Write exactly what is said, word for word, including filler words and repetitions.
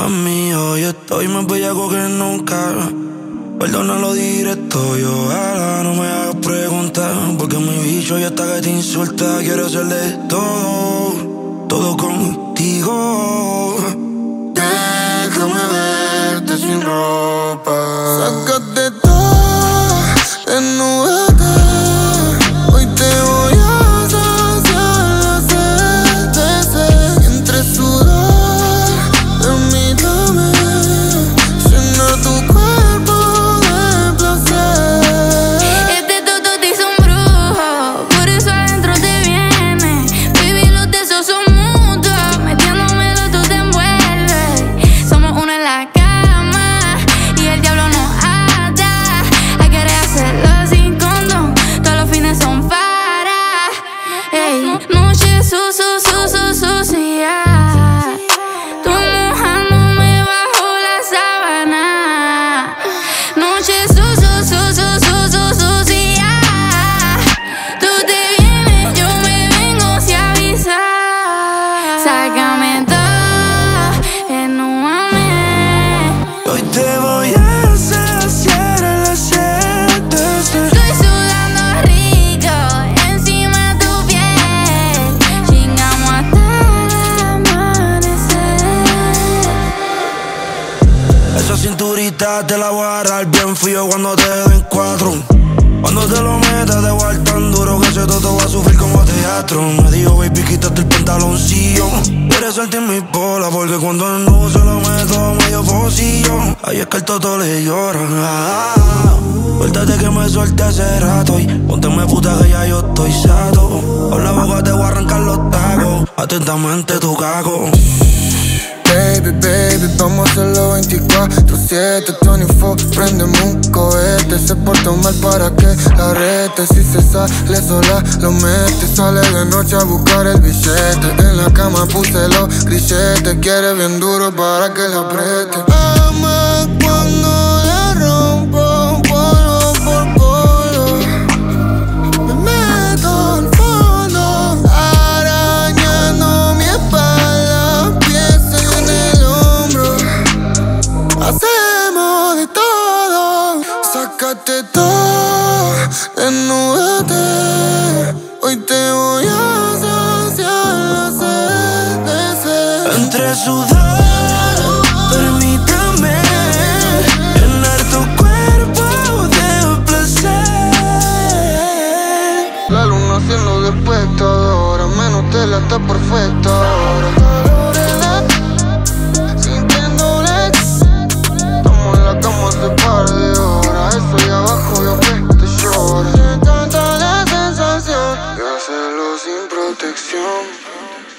Mami, hoy estoy más bellaco que nunca. Perdona lo directo, yo ojalá no me hagas preguntar, porque mi bicho ya está que te insulta. Quiero hacerle todo, todo contigo. Déjame verte sin ropa. Sácate todo, desnúdate. Hoy te voy a saciar la sed de sed. Y entre sudor, permítame llenar tu cuerpo de placer. Este toto te hizo un brujo, por eso adentro te viene. Baby, los deseos son mutuos, metiéndomelo tú te envuelves. Somos uno en la cama y el diablo nos ata. Hay que hacerlo sin condón, todos los fines son para. Ey, noche su, su, su, su, sucia. Tú mojándome bajo la sábana. Noche su, su, su, su, su, su, sucia. Tú te vienes, yo me vengo sin avisar. Sácame todo, enúame. Hoy te voy a saciar la sed de sed. Estoy sudando rico encima de tu piel. Chingamos hasta el amanecer. Esa cinturita te la voy a agarrar bien frío cuando te den cuatro. Cuando te lo metas te voy a dar tan duro que ese toto va a sufrir como teatro. Me dijo, baby, quítate el pantaloncillo. Quieres sentir mi bola porque cuando no se lo meto medio pocillo. Ahí es que el toto le llora. Ah, suéltate que me suelte hace rato y pónteme puta que ya yo estoy sato. Por la boca te voy a arrancar los tacos, atentamente tu caco. Baby, baby, vamos a hacerlo veinticuatro siete, veinticuatro. Prendemos un cohete, se porta mal para que la rete. Si se sale sola, lo mete. Sale de noche a buscar el billete. En la cama puse los grilletes. Quiere bien duro para que la apriete. Ama cuando la rompo, polo por polo. Me meto al fondo, arañando mi espalda, pies en el hombro. Hacemos de todo. Sácate todo, desnúdate. Hoy te voy a saciar la sed de sed. Entre sudor, permítame llenar tu cuerpo de placer. La luna haciendo de espectadora, menos tela está perfecta ahora. Sintiendo lex, estamos en la cama hace par de horas. Eso ahí abajo yo que te llora. Me encanta la sensación de hacerlo sin protección.